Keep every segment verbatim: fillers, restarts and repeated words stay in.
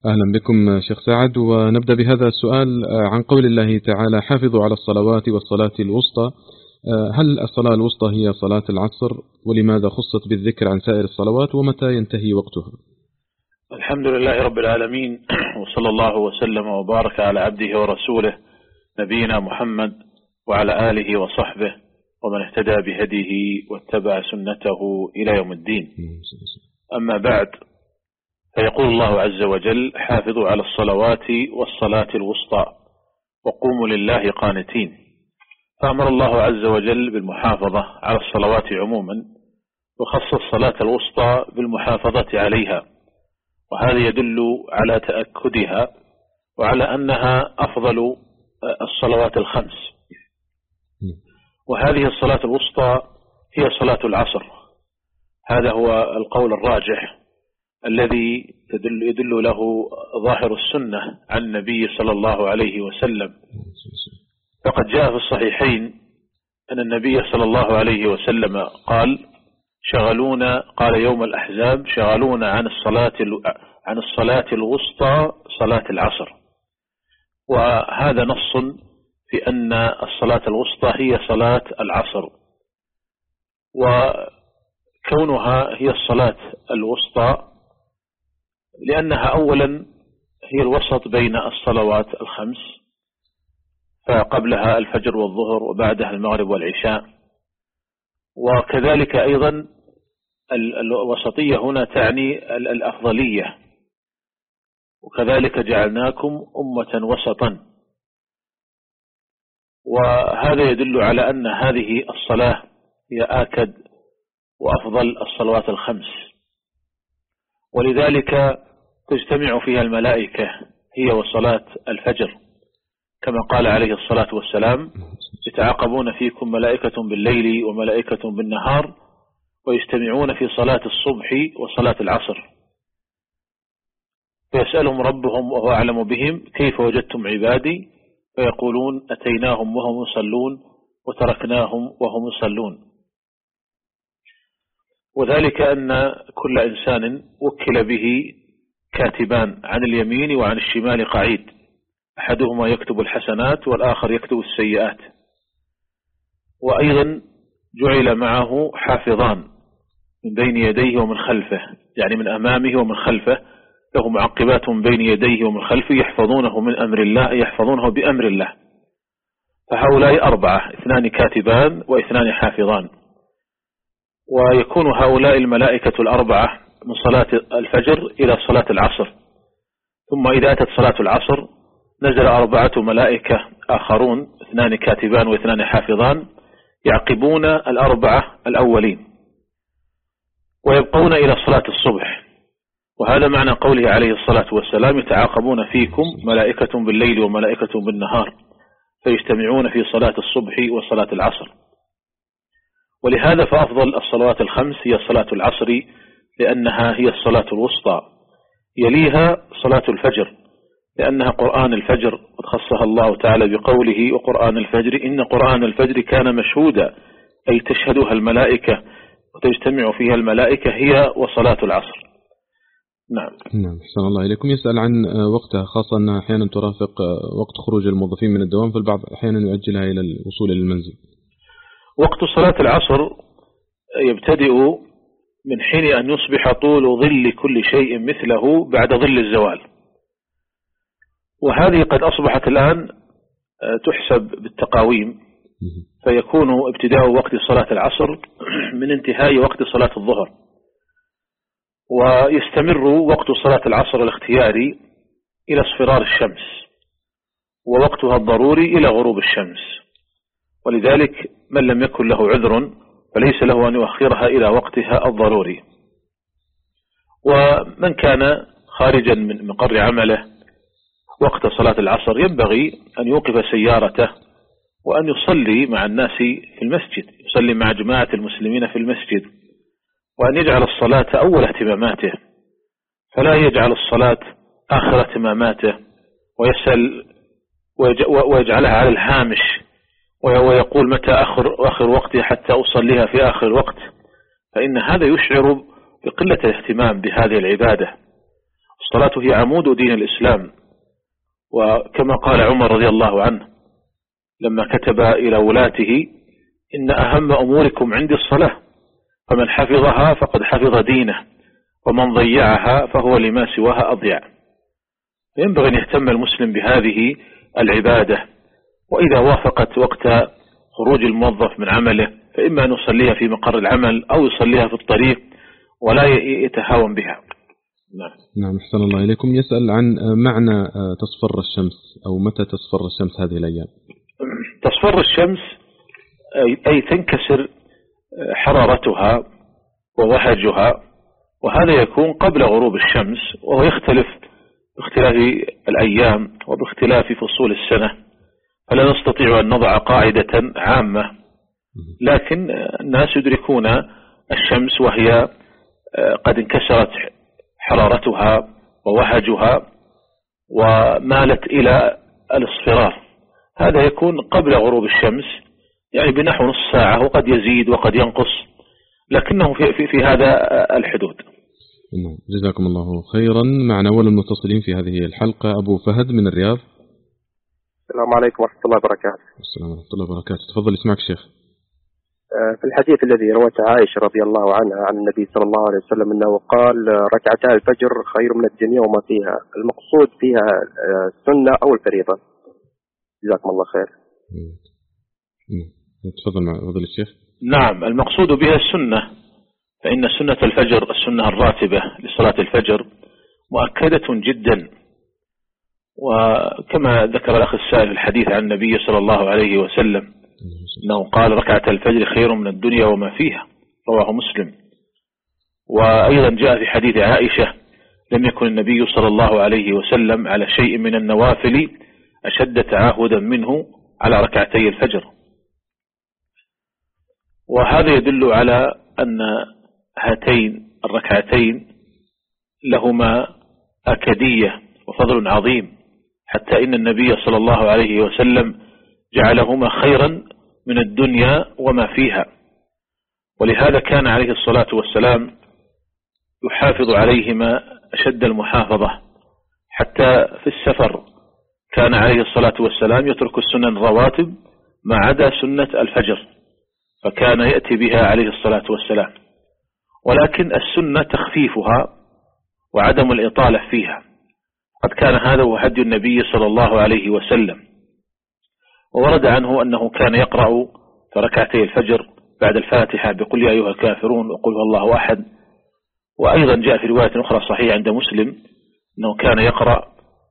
أهلا بكم شيخ سعد، ونبدأ بهذا السؤال عن قول الله تعالى: حافظوا على الصلوات والصلاة الوسطى. هل الصلاة الوسطى هي صلاة العصر؟ ولماذا خصت بالذكر عن سائر الصلوات؟ ومتى ينتهي وقتها؟ الحمد لله رب العالمين، وصلى الله وسلم وبارك على عبده ورسوله نبينا محمد وعلى آله وصحبه ومن اهتدى بهديه واتبع سنته إلى يوم الدين. أما بعد، فيقول الله عز وجل: حافظوا على الصلوات والصلاة الوسطى وقوموا لله قانتين. فأمر الله عز وجل بالمحافظة على الصلوات عموما، وخص الصلاة الوسطى بالمحافظة عليها، وهذا يدل على تأكدها وعلى أنها أفضل الصلوات الخمس. وهذه الصلاة الوسطى هي صلاة العصر، هذا هو القول الراجح الذي تدل يدل له ظاهر السنة عن النبي صلى الله عليه وسلم. فقد جاء في الصحيحين أن النبي صلى الله عليه وسلم قال: شغلونا قال يوم الأحزاب شغلونا عن الصلاة عن الصلاة الوسطى صلاة العصر. وهذا نص في أن الصلاة الوسطى هي صلاة العصر، وكونها هي الصلاة الوسطى لأنها أولا هي الوسط بين الصلوات الخمس، فقبلها الفجر والظهر وبعدها المغرب والعشاء. وكذلك أيضا الوسطية هنا تعني الأفضلية، وكذلك جعلناكم أمة وسطا. وهذا يدل على أن هذه الصلاة هي آكد وأفضل الصلوات الخمس، ولذلك تجتمع فيها الملائكة هي وصلاة الفجر، كما قال عليه الصلاة والسلام: يتعاقبون فيكم ملائكة بالليل وملائكة بالنهار ويجتمعون في صلاة الصبح وصلاة العصر، فيسألهم ربهم وهو أعلم بهم: كيف وجدتم عبادي؟ فيقولون: أتيناهم وهم يصلون وتركناهم وهم يصلون. وذلك أن كل إنسان وكل به كاتبان عن اليمين وعن الشمال قعيد، أحدهما يكتب الحسنات والآخر يكتب السيئات. وأيضا جعل معه حافظان من بين يديه ومن خلفه، يعني من أمامه ومن خلفه، له معقبات من بين يديه ومن خلفه يحفظونه من أمر الله، يحفظونه بأمر الله. فهؤلاء أربعة: اثنان كاتبان واثنان حافظان. ويكون هؤلاء الملائكة الأربعة من صلاة الفجر إلى صلاة العصر، ثم إذا أتت صلاة العصر نزل أربعة ملائكة آخرون: اثنان كاتبان واثنان حافظان، يعقبون الأربعة الأولين ويبقون إلى صلاة الصبح. وهذا معنى قوله عليه الصلاة والسلام: يتعاقبون فيكم ملائكة بالليل وملائكة بالنهار فيجتمعون في صلاة الصبح وصلاة العصر. ولهذا فأفضل الصلوات الخمس هي صلاة العصر، لأنها هي الصلاة الوسطى. يليها صلاة الفجر، لأنها قرآن الفجر، قد خصها الله تعالى بقوله: وقرآن الفجر إن قرآن الفجر كان مشهودا، أي تشهدها الملائكة وتجتمع فيها الملائكة، هي وصلاة العصر. نعم. نعم، أحسن الله إليكم. يسأل عن وقتها، خاصة أنها أحيانا ترافق وقت خروج الموظفين من الدوام، فالبعض أحيانا يؤجلها إلى الوصول إلى المنزل. وقت صلاة العصر يبتدئ من حين أن يصبح طول ظل كل شيء مثله بعد ظل الزوال، وهذه قد أصبحت الآن تحسب بالتقاويم، فيكون ابتداء وقت صلاة العصر من انتهاء وقت صلاة الظهر، ويستمر وقت صلاة العصر الاختياري إلى اصفرار الشمس، ووقتها الضروري إلى غروب الشمس. ولذلك من لم يكن له عذر فليس له أن يؤخرها إلى وقتها الضروري. ومن كان خارجا من مقر عمله وقت صلاة العصر ينبغي أن يوقف سيارته وأن يصلي مع الناس في المسجد، يصلي مع جماعة المسلمين في المسجد، وأن يجعل الصلاة أول اهتماماته، فلا يجعل الصلاة آخر اهتماماته ويسأل ويجعلها على الهامش ويقول متى آخر, آخر وقتي حتى أصليها في آخر الوقت، فإن هذا يشعر بقلة الاهتمام بهذه العبادة. الصلاة هي عمود دين الإسلام. وكما قال عمر رضي الله عنه لما كتب إلى ولاته: إن أهم أموركم عندي الصلاة، فمن حفظها فقد حفظ دينه، ومن ضيعها فهو لما سواها أضيع. ينبغي أن يهتم المسلم بهذه العبادة، وإذا وافقت وقت خروج الموظف من عمله فإما أن يصليها في مقر العمل أو يصليها في الطريق ولا يتهاون بها. نعم. نعم، أحسن الله إليكم. يسأل عن معنى تصفر الشمس، أو متى تصفر الشمس هذه الأيام؟ تصفر الشمس أي تنكسر حرارتها ووهجها، وهذا يكون قبل غروب الشمس، وهو يختلف باختلاف الأيام وباختلاف فصول السنة، فلا نستطيع أن نضع قاعدة عامة، لكن الناس يدركون الشمس وهي قد انكسرت حرارتها ووهجها ومالت إلى الاصفرار. هذا يكون قبل غروب الشمس، يعني بنحو نصف ساعة، وقد يزيد وقد ينقص، لكنه في, في, في هذا الحدود. جزاكم الله خيرا. معنا أول المتصلين في هذه الحلقة أبو فهد من الرياض. السلام عليكم ورحمة الله وبركاته. السلام ورحمة الله وبركاته. تفضل، اسمعك شيخ. في الحديث الذي روته عائشة رضي الله عنها عن النبي صلى الله عليه وسلم أنه قال: ركعتا الفجر خير من الدنيا وما فيها. المقصود فيها السنة أو الفريضة؟ جزاكم الله خير. تفضل مع فضل الشيخ. نعم، المقصود بها السنة، فإن سنة الفجر السنة الراتبة لصلاة الفجر مؤكدة جدا، وكما ذكر الأخ السائل في الحديث عن النبي صلى الله عليه وسلم أنه قال: ركعة الفجر خير من الدنيا وما فيها، رواه مسلم. وأيضا جاء في حديث عائشة: لم يكن النبي صلى الله عليه وسلم على شيء من النوافل أشد تعاهدا منه على ركعتي الفجر. وهذا يدل على أن هاتين الركعتين لهما أكدية وفضل عظيم، حتى إن النبي صلى الله عليه وسلم جعلهما خيرا من الدنيا وما فيها، ولهذا كان عليه الصلاة والسلام يحافظ عليهما أشد المحافظة. حتى في السفر كان عليه الصلاة والسلام يترك السنن الرواتب ما عدا سنة الفجر، فكان يأتي بها عليه الصلاة والسلام، ولكن السنة تخفيفها وعدم الإطالة فيها. قد كان هذا هو هدي النبي صلى الله عليه وسلم. وورد عنه أنه كان يقرأ في ركعتي الفجر بعد الفاتحة بقل يا أيها الكافرون وقل هو الله أحد. وأيضا جاء في رواية أخرى صحيحة عند مسلم أنه كان يقرأ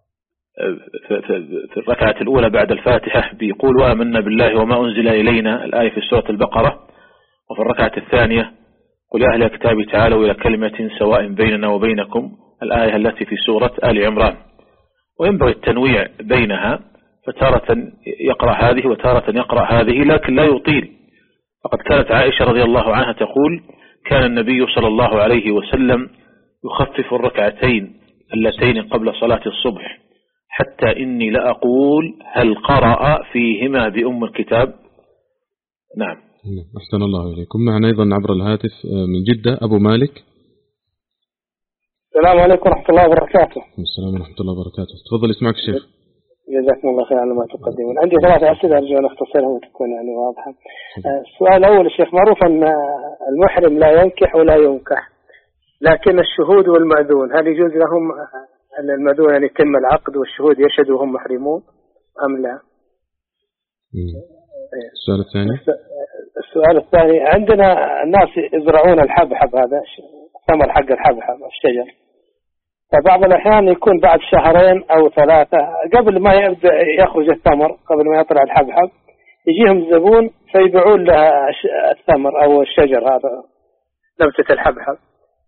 في الركعة الأولى بعد الفاتحة بيقول وآمنا بالله وما أنزل إلينا، الآية في سورة البقرة، وفي الركعة الثانية قل يا أهل الكتاب تعالوا إلى كلمة سواء بيننا وبينكم، الآية التي في سورة آل عمران. وينبغي التنويع بينها، فتارة يقرأ هذه وتارة يقرأ هذه، لكن لا يطيل. فقد كانت عائشة رضي الله عنها تقول: كان النبي صلى الله عليه وسلم يخفف الركعتين اللتين قبل صلاة الصبح، حتى إني لأقول هل قرأ فيهما بأم الكتاب؟ نعم. أحسن الله إليكم. معنا أيضا عبر الهاتف من جدة أبو مالك. السلام عليكم ورحمة الله وبركاته. السلام ورحمة الله وبركاته. تفضل، اسمعك الشيخ. جزاكم الله خير على ما تقدمون. عندي ثلاثة أسئلة أرجو أن أختصرها وتكون يعني واضحة. السؤال الأول: الشيخ، معروف أن المحرم لا ينكح ولا ينكح، لكن الشهود والمأذون هل يجوز لهم أن المأذون يعني يتم العقد والشهود يشهدوا وهم محرمون أم لا؟ السؤال الثاني. السؤال الثاني: عندنا الناس يزرعون الحبحب، هذا ثمر حق الحبحب الشجر، فبعض الأحيان يكون بعد شهرين أو ثلاثة قبل ما يبدأ يخرج الثمر، قبل ما يطلع الحبحب، يجيهم زبون فيبيعون له الثمر أو الشجر هذا نبتة الحبحب.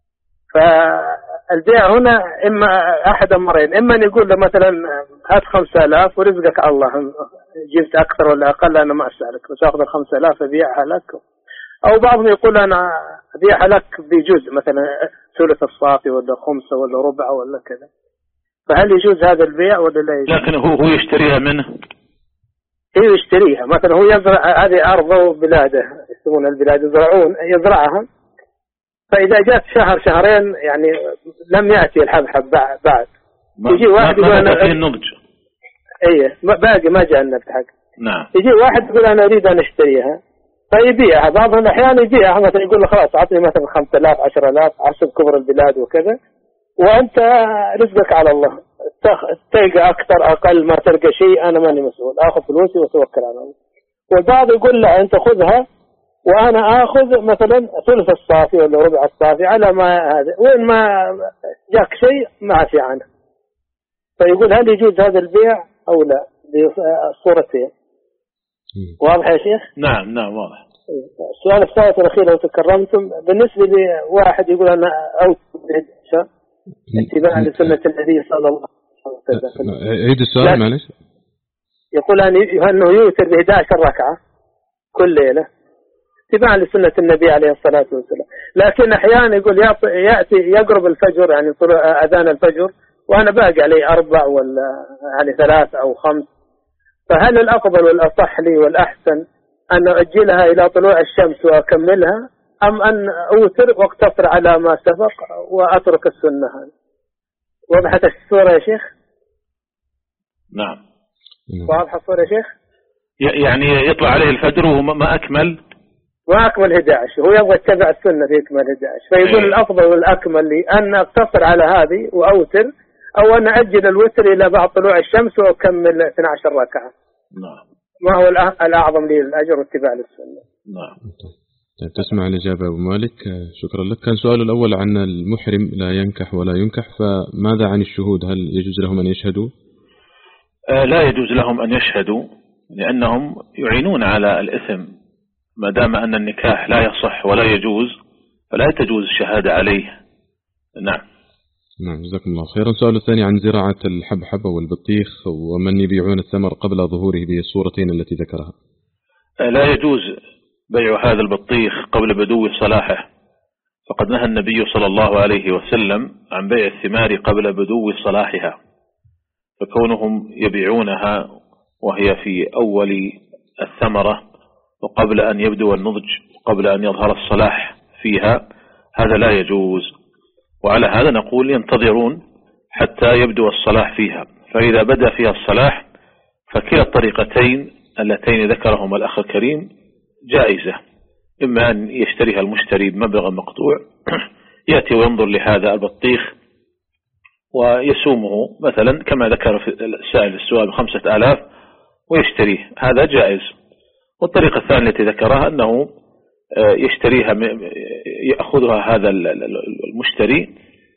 فالبيع هنا إما أحد أمرين: إما أن يقول له مثلا هات خمسة آلاف ورزقك الله، جبت أكثر ولا أقل أنا ما أسألك، بس أخذ الخمسة آلاف أبيعها لك. أو بعضهم يقول أنا أبيعها لك بجزء، مثلا ثلث الصافي ولا خمسة ولا ربع ولا كذا. فهل يجوز هذا البيع ولا لا يجوز؟ لكن هو هو يشتريها منه. هو يشتريها، مثلا هو يزرع هذه أرضه وبلاده، يسمونها البلاد، يزرعون يزرعها فإذا جاءت شهر شهرين يعني لم يأتي الحبحب بعد يجي واحد يقول أنا النضج. إيه باقي ما جاء النبت حق. نعم. يجي واحد يقول أنا أريد أن أشتريها فيبيعها. بعض الأحيان يبيعها مثلا يقول له خلاص أعطني مثلا خمسة آلاف عشرة آلاف حسب كبر البلاد وكذا، وأنت رزقك على الله، تلقى أكثر أقل ما تلقى شيء أنا ماني مسؤول، آخذ فلوسي وتوكل على الله. والبعض يقول لا أنت خذها وأنا آخذ مثلا ثلث الصافي ولا ربع الصافي على ما هذا، وين ما جاك شيء ما عفي عنه. فيقول هل يجوز هذا البيع أو لا بصورتين؟ واضح يا شيخ؟ نعم نعم واضح. السؤال الثالث والأخير لو تكرمتم، بالنسبة لواحد يقول أنا أوت اتباعا لسنة النبي صلى الله عليه وسلم. عيد السؤال معلش. يقول أنه يوتر ب إحدى عشرة ركعة كل ليلة اتباعا لسنة النبي عليه الصلاة والسلام، لكن أحيانا يقول يأتي يقرب الفجر يعني أذان الفجر وأنا باقي عليه أربع ولا يعني ثلاث أو خمس، فهل الأفضل والأصح لي والأحسن أن أؤجلها إلى طلوع الشمس وأكملها أم أن أوتر واقتصر على ما سبق وأترك السنة هذه؟ وضحت الصورة يا شيخ؟ نعم. واضح الصورة يا شيخ؟ يعني يطلع عليه الفجر وهو ما أكمل ما أكمل إحدى عشر، هو يبغى يتبع السنة في يكمل إحدى عشر، فيقول أيه. الأفضل والأكمل لي أن أقتصر على هذه وأوتر أو أن أجل الوتر إلى بعد طلوع الشمس وأكمل اثنتي عشرة ركعة. نعم. ما هو الأعظم لي الأجر واتباع للسنة؟ نعم. طيب تسمع الإجابة أبو مالك، شكرا لك. كان سؤال الأول عن المحرم لا ينكح ولا ينكح، فماذا عن الشهود؟ هل يجوز لهم أن يشهدوا؟ آه لا يجوز لهم أن يشهدوا لأنهم يعينون على الإثم، ما دام أن النكاح لا يصح ولا يجوز فلا تجوز الشهادة عليه. نعم. نعم جزاكم الله خيرا. السؤال الثاني عن زراعة الحبحب والبطيخ ومن يبيعون الثمر قبل ظهوره بالصورتين التي ذكرها. لا يجوز بيع هذا البطيخ قبل بدو صلاحه، فقد نهى النبي صلى الله عليه وسلم عن بيع الثمار قبل بدو صلاحها، فكونهم يبيعونها وهي في أول الثمرة وقبل أن يبدو النضج وقبل أن يظهر الصلاح فيها هذا لا يجوز. وعلى هذا نقول ينتظرون حتى يبدو الصلاح فيها، فإذا بدأ فيها الصلاح فكلا الطريقتين اللتين ذكرهما الأخ الكريم جائزة، إما أن يشتريها المشتري بمبلغ مقطوع يأتي وينظر لهذا البطيخ ويسومه مثلا كما ذكر في السائل السؤال بخمسة آلاف ويشتريه، هذا جائز. والطريقة الثانية التي ذكرها أنه يشتريها يأخذها هذا المشتري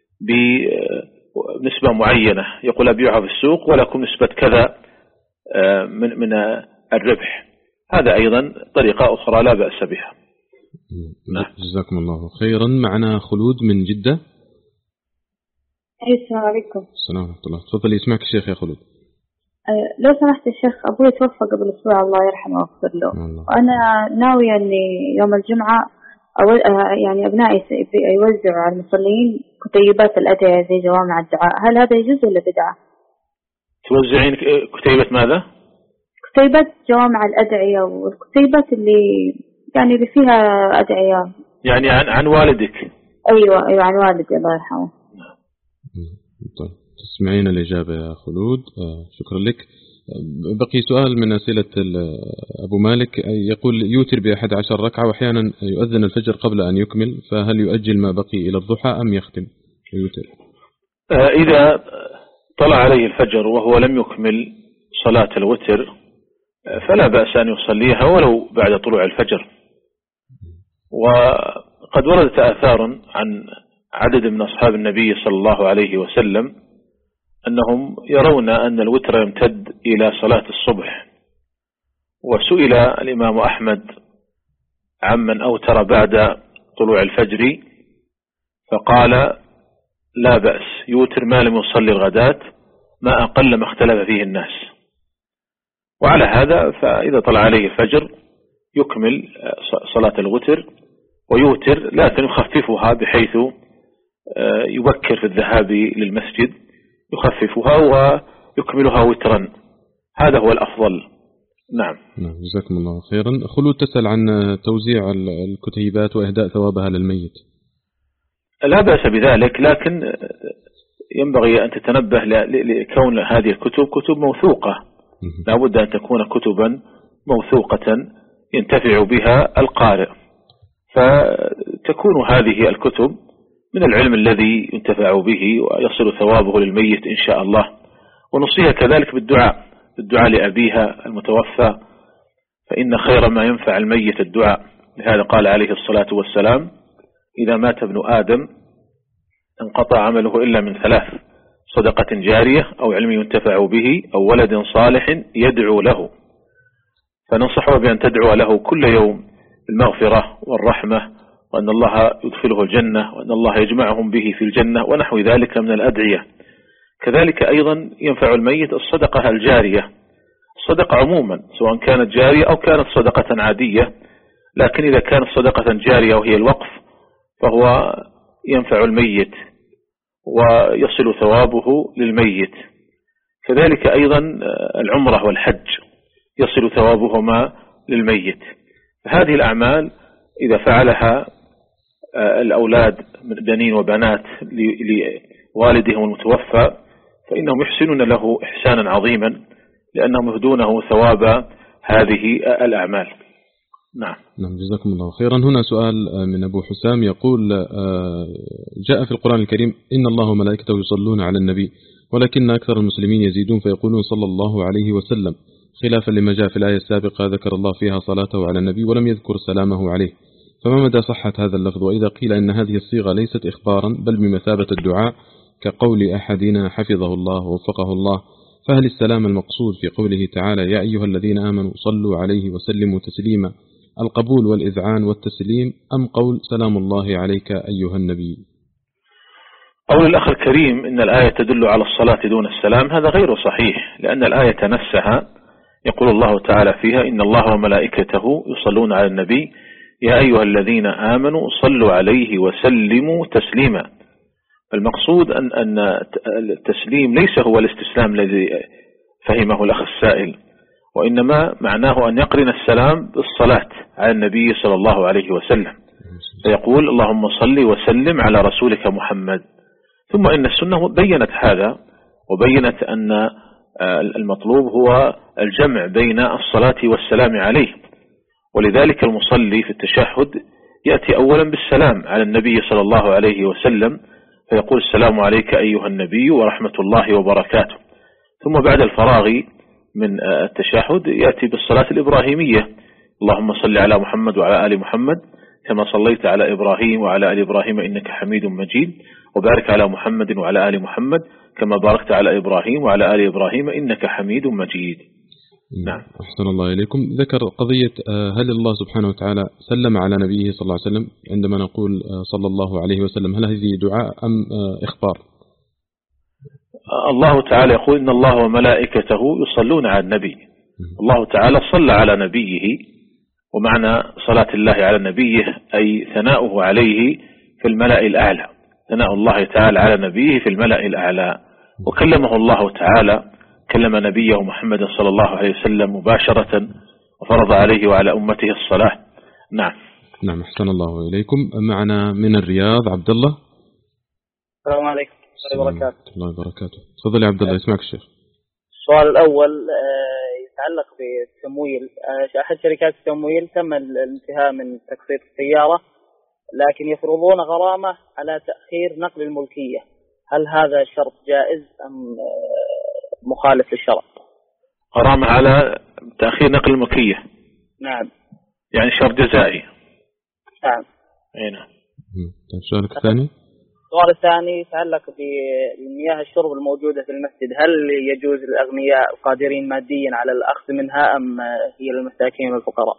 بنسبة معينة، يقول أبيعها في السوق ولكم نسبة كذا من من الربح، هذا أيضا طريقة أخرى لا بأس بها. جزاكم الله خيرا. معنا خلود من جدة. السلام عليكم. السلام ورحمة الله. تفضلي يسمعك الشيخ يا خلود. لو سمحت الشيخ، أبوي توفى قبل أسبوع الله يرحمه ويغفر له، وأنا ناوية أني يوم الجمعة أو يعني أبنائي يوزعوا على المصلين كتيبات الأدعية زي جوامع الدعاء، هل هذا يجوز ولا بدعة؟ توزعين كتيبة ماذا؟ كتيبات جوامع الأدعية والكتيبات اللي يعني اللي فيها أدعية يعني عن عن والدك. أيوة أيوة عن والدي الله يرحمه. طيب تسمعين الإجابة يا خلود، آه شكرا لك. بقي سؤال من أسئلة أبو مالك، يقول يوتر بأحد عشر ركعة وأحيانا يؤذن الفجر قبل أن يكمل، فهل يؤجل ما بقي إلى الضحى أم يختم يوتر؟ آه إذا طلع عليه الفجر وهو لم يكمل صلاة الوتر فلا بأس أن يصليها ولو بعد طلوع الفجر. وقد وردت آثار عن عدد من أصحاب النبي صلى الله عليه وسلم أنهم يرون أن الوتر يمتد إلى صلاة الصبح، وسئل الإمام أحمد عمن أوتر بعد طلوع الفجر فقال لا بأس يوتر ما لم يصلي الغداة ما أقل ما اختلف فيه الناس. وعلى هذا فإذا طلع عليه الفجر يكمل صلاة الوتر ويوتر، لكن يخففها بحيث يبكر في الذهاب للمسجد، يخففها ويكملها وترا، هذا هو الأفضل. نعم. نعم جزاكم الله خيرا. خلود تسأل عن توزيع الكتيبات وإهداء ثوابها للميت. لا بأس بذلك، لكن ينبغي أن تتنبه لكون هذه الكتب كتب موثوقة، لا بد أن تكون كتبا موثوقة ينتفع بها القارئ، فتكون هذه الكتب من العلم الذي ينتفع به ويصل ثوابه للميت إن شاء الله. ونصيها كذلك بالدعاء بالدعاء لأبيها المتوفى، فإن خير ما ينفع الميت الدعاء. لهذا قال عليه الصلاة والسلام: إذا مات ابن آدم انقطع عمله إلا من ثلاث: صدقة جارية أو علم ينتفع به أو ولد صالح يدعو له. فننصحه بأن تدعو له كل يوم بالمغفرة والرحمة، وأن الله يدخله الجنة، وأن الله يجمعهم به في الجنة، ونحو ذلك من الأدعية. كذلك أيضا ينفع الميت الصدقة الجارية، الصدقة عموما سواء كانت جارية أو كانت صدقة عادية، لكن إذا كانت صدقة جارية وهي الوقف فهو ينفع الميت ويصل ثوابه للميت. كذلك أيضا العمرة والحج يصل ثوابهما للميت. هذه الأعمال إذا فعلها الأولاد من بنين وبنات لوالدهم المتوفى فإنهم يحسنون له إحسانا عظيما، لأنهم يهدونه ثواب هذه الأعمال. نعم. نعم، جزاكم الله خيرا. هنا سؤال من أبو حسام يقول: جاء في القرآن الكريم: إن الله وملائكته يصلون على النبي، ولكن أكثر المسلمين يزيدون فيقولون صلى الله عليه وسلم، خلافا لما جاء في الآية السابقة ذكر الله فيها صلاته على النبي ولم يذكر سلامه عليه. فما مدى صحة هذا اللفظ؟ وإذا قيل إن هذه الصيغة ليست إخبارا بل بمثابة الدعاء كقول أحدنا حفظه الله ووفقه الله، فهل السلام المقصود في قوله تعالى: يا أيها الذين آمنوا صلوا عليه وسلموا تسليما القبول والإذعان والتسليم، أم قول سلام الله عليك أيها النبي؟ قول الأخ الكريم إن الآية تدل على الصلاة دون السلام هذا غير صحيح، لأن الآية نفسها يقول الله تعالى فيها: إن الله وملائكته يصلون على النبي يا أيها الذين آمنوا صلوا عليه وسلموا تسليما. المقصود أن أن التسليم ليس هو الاستسلام الذي فهمه الأخ السائل، وإنما معناه أن يقرن السلام بالصلاة على النبي صلى الله عليه وسلم، فيقول: اللهم صل وسلم على رسولك محمد. ثم إن السنة بينت هذا، وبينت أن المطلوب هو الجمع بين الصلاة والسلام عليه، ولذلك المصلي في التشهد يأتي أولا بالسلام على النبي صلى الله عليه وسلم، فيقول: السلام عليك أيها النبي ورحمة الله وبركاته. ثم بعد الفراغ من التشهد يأتي بالصلاة الإبراهيمية: اللهم صل على محمد وعلى آل محمد كما صليت على إبراهيم وعلى آل إبراهيم إنك حميد مجيد، وبارك على محمد وعلى آل محمد كما باركت على إبراهيم وعلى آل إبراهيم إنك حميد مجيد. نعم. أحسن الله إليكم. ذكر قضية هل الله سبحانه وتعالى سلم على نبيه صلى الله عليه وسلم عندما نقول صلى الله عليه وسلم، هل هذه دعاء أم إخبار؟ الله تعالى يقول: إن الله وملائكته يصلون على النبي. الله تعالى صلى على نبيه، ومعنى صلاة الله على نبيه أي ثناؤه عليه في الملأ الأعلى، ثناء الله تعالى على نبيه في الملأ الأعلى. وكلمه الله تعالى، كلم نبيه محمد صلى الله عليه وسلم مباشرة وفرض عليه وعلى أمته الصلاة. نعم. نعم، أحسن الله إليكم. معنا من الرياض عبد الله. السلام عليكم ورحمة الله وبركاته. الله وبركاته. تفضل يا عبد الله، يسمعك الشيخ. السؤال الأول يتعلق بالتمويل. أحد شركات التمويل تم الانتهاء من تقسيط السيارة، لكن يفرضون غرامة على تأخير نقل الملكية، هل هذا شرط جائز أم مخالف للشرع؟ غرامة على تأخير نقل الملكية؟ نعم. يعني شرط جزائي؟ نعم. أي نعم. طيب، السؤال الثاني؟ السؤال الثاني يتعلق بمياه الشرب الموجودة في المسجد، هل يجوز للأغنياء القادرين ماديا على الأخذ منها أم هي للمساكين والفقراء؟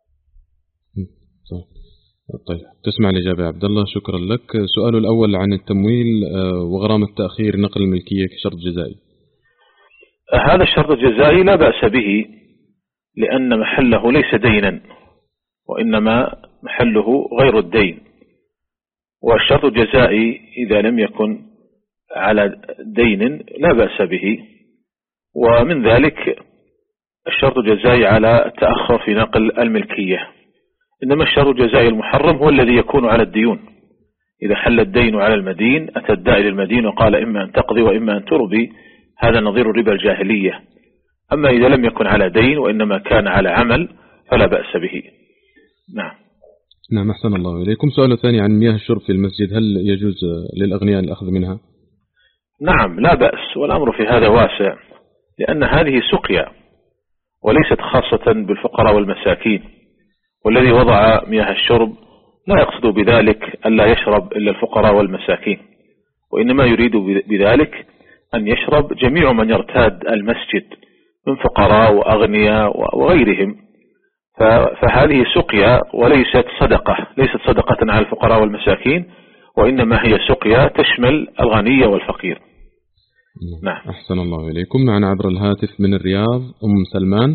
طيب، تسمع الإجابة يا عبد الله، شكرا لك. سؤال الأول عن التمويل وغرامة تأخير نقل الملكية كشرط جزائي. هذا الشرط الجزائي لا بأس به، لأن محله ليس دينا، وإنما محله غير الدين. والشرط الجزائي إذا لم يكن على دين لا بأس به. ومن ذلك الشرط الجزائي على التأخر في نقل الملكية. إنما الشرط الجزائي المحرم هو الذي يكون على الديون، إذا حل الدين على المدين أتى الداعي للمدين وقال إما أن تقضي وإما أن ترضي، هذا نظير الربا الجاهلية. أما إذا لم يكن على دين وإنما كان على عمل فلا بأس به. نعم. نعم أحسن الله إليكم. سؤال ثاني عن مياه الشرب في المسجد، هل يجوز للأغنياء الأخذ منها؟ نعم لا بأس، والأمر في هذا واسع، لأن هذه سقيا وليست خاصة بالفقراء والمساكين، والذي وضع مياه الشرب لا يقصد بذلك أن لا يشرب إلا الفقراء والمساكين، وإنما يريد بذلك أن يشرب جميع من يرتاد المسجد من فقراء وأغنياء وغيرهم. فهذه سقيا وليست صدقة، ليست صدقة على الفقراء والمساكين، وإنما هي سقيا تشمل الغني والفقير. نعم. أحسن الله إليكم. معنا عبر الهاتف من الرياض أم سلمان.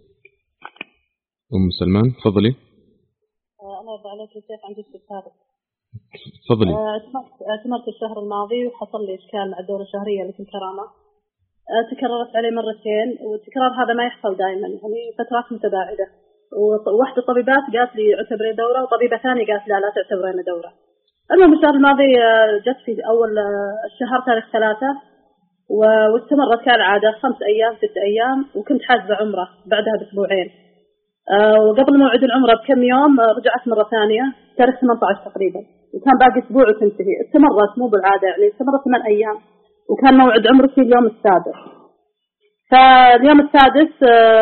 أم سلمان تفضلي. الله يرضى عليك يا شيخ، عندي استفسار. تفضلي. اعتمرت الشهر الماضي وحصل لي إشكال مع الدورة الشهرية اللي في الكرامة، تكررت علي مرتين، والتكرار هذا ما يحصل دائما، يعني فترات متباعدة. وواحدة الطبيبات قالت لي اعتبري دورة، وطبيبة ثانية قالت لا لا تعتبرين دورة. المهم الشهر الماضي جت في أول الشهر تاريخ ثلاثة، واستمرت كالعادة خمس أيام ست أيام، وكنت حاجزة عمرة بعدها بأسبوعين. وقبل موعد العمرة بكم يوم رجعت مرة ثانية تاريخ ثمانية عشر تقريبا، وكان باقي أسبوع وتنتهي. استمرت مو بالعادة، يعني استمرت ثمان أيام، وكان موعد عمرتي اليوم السادس. فاليوم السادس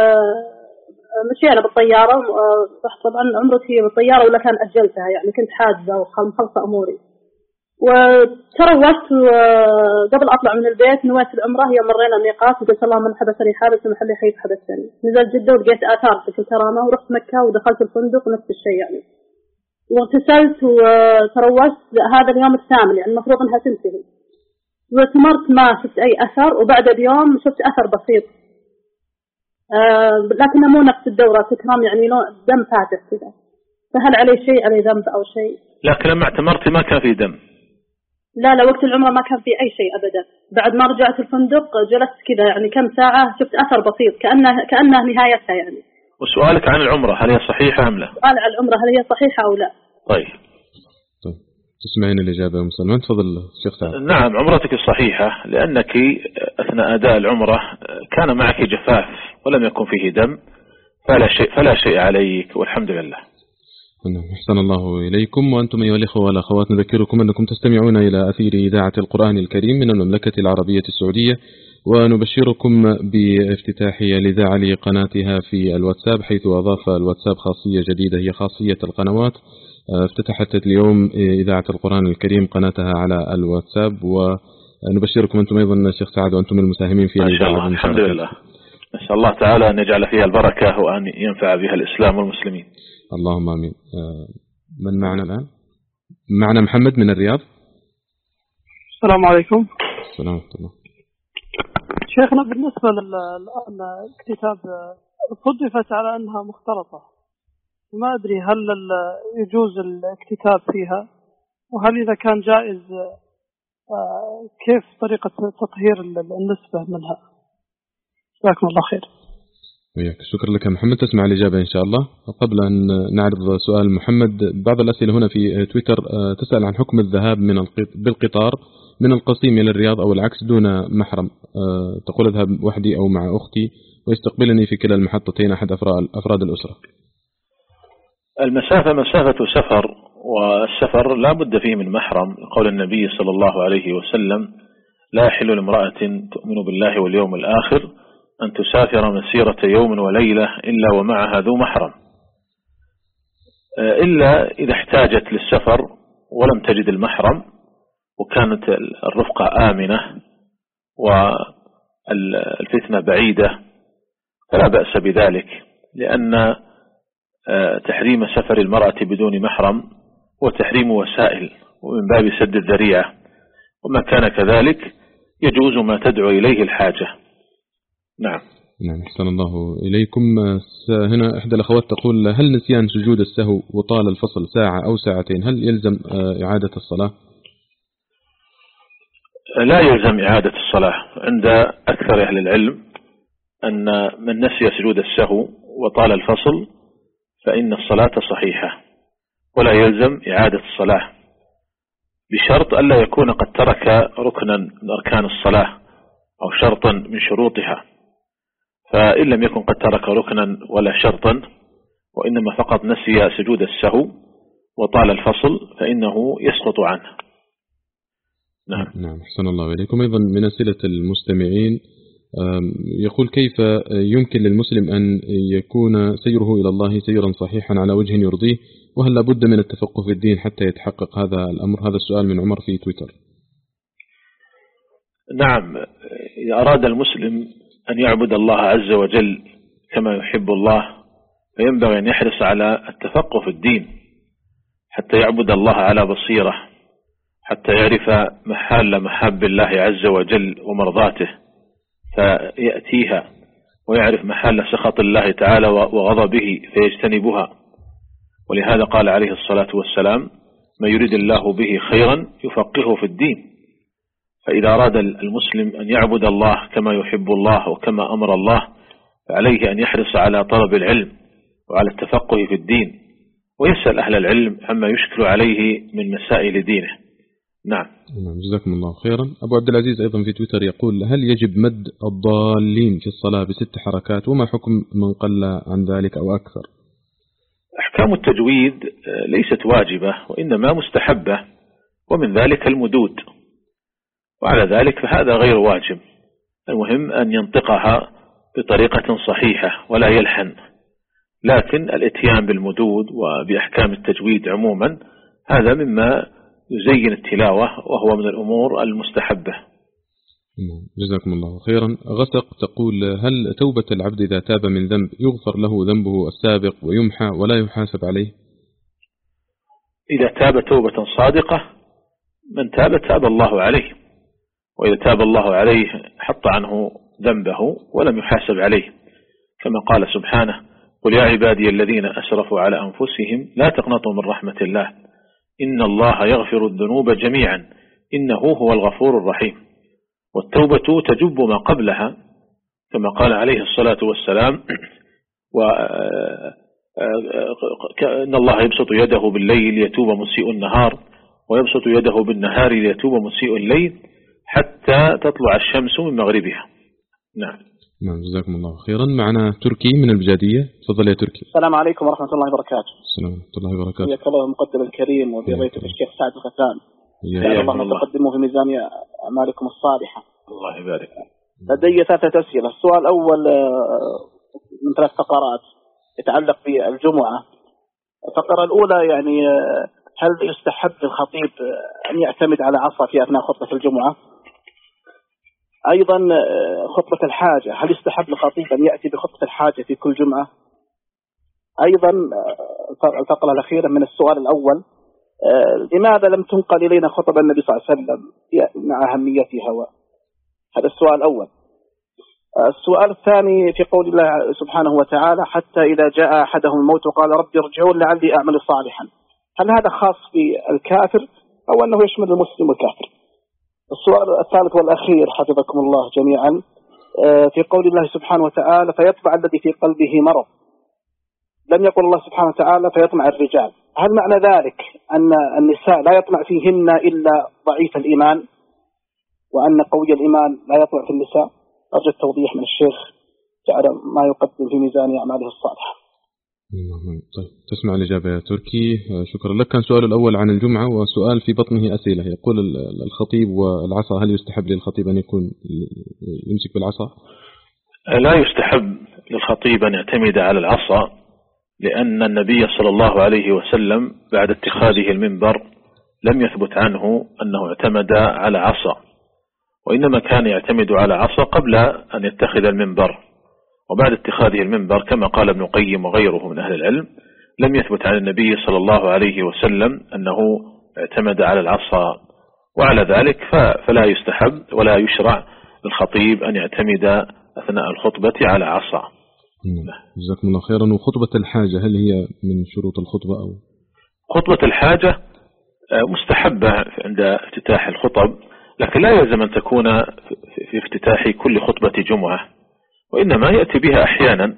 مشينا بالطيارة، رحت طبعا عمرتي بالطيارة ولا كان أجلتها، يعني كنت حاجزة ومخلصة أموري. وتروت قبل أطلع من البيت نويت العمرة، يوم مرينا الميقات وقلت الله من حبسني حابس ومحل حيث حبسني. نزلت جدة ولقيت آثار في الكرامة، ورحت مكة ودخلت الفندق نفس الشيء يعني. واغتسلت وتروت هذا اليوم الثامن، يعني المفروض أنها تنتهي. واعتمرت ما شفت أي أثر، وبعد اليوم شفت أثر بسيط، آه لكنه مو نفس الدورة تكرام، يعني دم فاتح كذا. فهل علي شيء، علي ذنب أو شيء؟ لكن لما اعتمرتي ما كان في دم؟ لا لا، وقت العمرة ما كان في أي شيء أبدا. بعد ما رجعت الفندق جلست كذا يعني كم ساعة، شفت أثر بسيط كأنه كأنه نهايتها يعني. وسؤالك عن العمرة هل هي صحيحة أم لا؟ سؤال عن العمرة هل هي صحيحة أو لا؟ طيب. طيب تسمعين الإجابة يا أم سلمان. تفضل شيخ سعد. نعم عمرتك صحيحة، لأنك أثناء أداء العمرة كان معك جفاف ولم يكن فيه دم، فلا شيء فلا شيء عليك والحمد لله. أحسن الله إليكم. وأنتم أيها الإخوة والأخوات نذكركم أنكم تستمعون إلى أثير إذاعة القرآن الكريم من المملكة العربية السعودية، ونبشركم بافتتاحها الإذاعة لقناتها في الواتساب، حيث أضاف الواتساب خاصية جديدة هي خاصية القنوات. افتتحت اليوم إذاعة القرآن الكريم قناتها على الواتساب، ونبشركم أنتم أيضا شيخ سعد وأنتم المساهمين في الإذاعة. الحمد لله، نسأل الله تعالى أن يجعل فيها البركة وأن ينفع بها الإسلام والمسلمين. اللهم آمين. من معنا الآن؟ معنا محمد من الرياض. السلام عليكم. السلام ورحمة الله. شيخنا بالنسبة للكتاب صدفت على أنها مختلطة، ما أدري هل يجوز الاكتتاب فيها، وهل إذا كان جائز كيف طريقة تطهير النسبة منها؟ جزاكم الله خير. وياك. شكرا لك محمد. تسمع الإجابة إن شاء الله. قبل أن نعرض سؤال محمد، بعض الأسئلة هنا في تويتر تسأل عن حكم الذهاب من بالقطار من القصيم إلى الرياض أو العكس دون محرم. تقول أذهب وحدي أو مع أختي ويستقبلني في كلا المحطتين أحد أفراد الأسرة. المسافة مسافة سفر، والسفر لا بد فيه من محرم، قول النبي صلى الله عليه وسلم: لا يحل لامرأة تؤمن بالله واليوم الآخر أن تسافر مسيرة يوم وليلة إلا ومعها ذو محرم، إلا إذا احتاجت للسفر ولم تجد المحرم وكانت الرفقة آمنة والفتنة بعيدة فلا بأس بذلك، لأن تحريم سفر المرأة بدون محرم وتحريم وسائل ومن باب سد الذريعة، وما كان كذلك يجوز ما تدعو إليه الحاجة. نعم. نعم أحسن الله إليكم. هنا إحدى الأخوات تقول: هل نسيان سجود السهو وطال الفصل ساعة أو ساعتين هل يلزم إعادة الصلاة؟ لا يلزم إعادة الصلاة عند أكثر أهل العلم، أن من نسي سجود السهو وطال الفصل فإن الصلاة صحيحة ولا يلزم إعادة الصلاة. بشرط ألا يكون قد ترك ركنا من أركان الصلاة أو شرطا من شروطها. فإن لم يكن قد ترك ركنا ولا شرطا وإنما فقط نسي سجود السهو وطال الفصل فإنه يسقط عنه. نعم نعم أحسن الله إليكم. أيضا من أسئلة المستمعين يقول كيف يمكن للمسلم أن يكون سيره إلى الله سيرا صحيحا على وجه يرضيه، وهل لابد من التفقه في الدين حتى يتحقق هذا الأمر؟ هذا السؤال من عمر في تويتر. نعم، إذا أراد المسلم أن يعبد الله عز وجل كما يحب الله فينبغي أن يحرص على التفقه في الدين حتى يعبد الله على بصيرة، حتى يعرف محال محاب الله عز وجل ومرضاته فيأتيها، ويعرف محل سخط الله تعالى وغضبه فيجتنبها. ولهذا قال عليه الصلاة والسلام: ما يريد الله به خيرا يفقهه في الدين. فإذا أراد المسلم أن يعبد الله كما يحب الله وكما أمر الله فعليه أن يحرص على طلب العلم وعلى التفقه في الدين، ويسأل أهل العلم عما يشكل عليه من مسائل دينه. نعم. جزاكم الله خيرا. أبو عبد العزيز أيضا في تويتر يقول: هل يجب مد الضالين في الصلاة بست حركات، وما حكم من قل عن ذلك أو أكثر؟ أحكام التجويد ليست واجبة وإنما مستحبة، ومن ذلك المدود، وعلى ذلك فهذا غير واجب. المهم أن ينطقها بطريقة صحيحة ولا يلحن، لكن الاتيان بالمدود وبأحكام التجويد عموما هذا مما يزين التلاوة وهو من الأمور المستحبة. جزاكم الله خيرا. غسق تقول: هل توبة العبد إذا تاب من ذنب يغفر له ذنبه السابق ويمحى ولا يحاسب عليه؟ إذا تاب توبة صادقة من تاب تاب الله عليه، وإذا تاب الله عليه حط عنه ذنبه ولم يحاسب عليه، كما قال سبحانه: قل يا عبادي الذين أسرفوا على أنفسهم لا تقنطوا من رحمة الله إن الله يغفر الذنوب جميعا إنه هو الغفور الرحيم. والتوبة تجب ما قبلها، كما قال عليه الصلاة والسلام: وإن الله يبسط يده بالليل ليتوب مسيء النهار، ويبسط يده بالنهار ليتوب مسيء الليل حتى تطلع الشمس من مغربها. نعم. نعم جزاكم الله خيرا. معنا تركي من البجادية. تفضل يا تركي. السلام عليكم ورحمة الله وبركاته. السلام ورحمة الله وبركاته. حياك الله المقدم الكريم وبضيفك الشيخ سعد الغسان. يا الله أن تقدموا في ميزان أعمالكم الصالحة. الله يبارك. لدي ثلاثة أسئلة. السؤال الأول من ثلاث فقرات يتعلق بالجمعة. الفقرة الأولى يعني هل يستحب للخطيب أن يعتمد على عصا في أثناء خطبة الجمعة؟ أيضا خطبة الحاجة، هل يستحب للخطيب أن يأتي بخطبة الحاجة في كل جمعة؟ أيضا الفقرة الأخيرة من السؤال الأول: لماذا لم تنقل إلينا خطب النبي صلى الله عليه وسلم مع أهميتها؟ هذا السؤال الأول. السؤال الثاني في قول الله سبحانه وتعالى: حتى إذا جاء أحدهم الموت وقال رب ارجعون لعلي أعمل صالحا، هل هذا خاص بالكافر أو أنه يشمل المسلم والكافر؟ السؤال الثالث والأخير حفظكم الله جميعا في قول الله سبحانه وتعالى: فيطمع الذي في قلبه مرض، لم يقل الله سبحانه وتعالى فيطمع الرجال، هل معنى ذلك أن النساء لا يطمع فيهن إلا ضعيف الإيمان، وأن قوي الإيمان لا يطمع في النساء؟ أرجو التوضيح من الشيخ جعل ما يقدم في ميزان أعماله الصالحة. طيب تسمع الإجابة يا تركي، شكرا لك. كان سؤال الأول عن الجمعة، وسؤال في بطنه أسئلة. يقول الخطيب والعصا، هل يستحب للخطيب أن يكون يمسك بالعصا؟ لا يستحب للخطيب أن يعتمد على العصا، لأن النبي صلى الله عليه وسلم بعد اتخاذه المنبر لم يثبت عنه أنه اعتمد على عصا، وإنما كان يعتمد على عصا قبل أن يتخذ المنبر، وبعد اتخاذه المنبر كما قال ابن القيم وغيره من أهل العلم لم يثبت عن النبي صلى الله عليه وسلم أنه اعتمد على العصا، وعلى ذلك فلا يستحب ولا يشرع للخطيب أن يعتمد أثناء الخطبة على عصا. جزاكم الله خيرا. وخطبة الحاجة هل هي من شروط الخطبة أو؟ خطبة الحاجة مستحبة عند افتتاح الخطب، لكن لا يلزم أن تكون في افتتاح كل خطبة جمعة، وإنما يأتي بها أحيانا،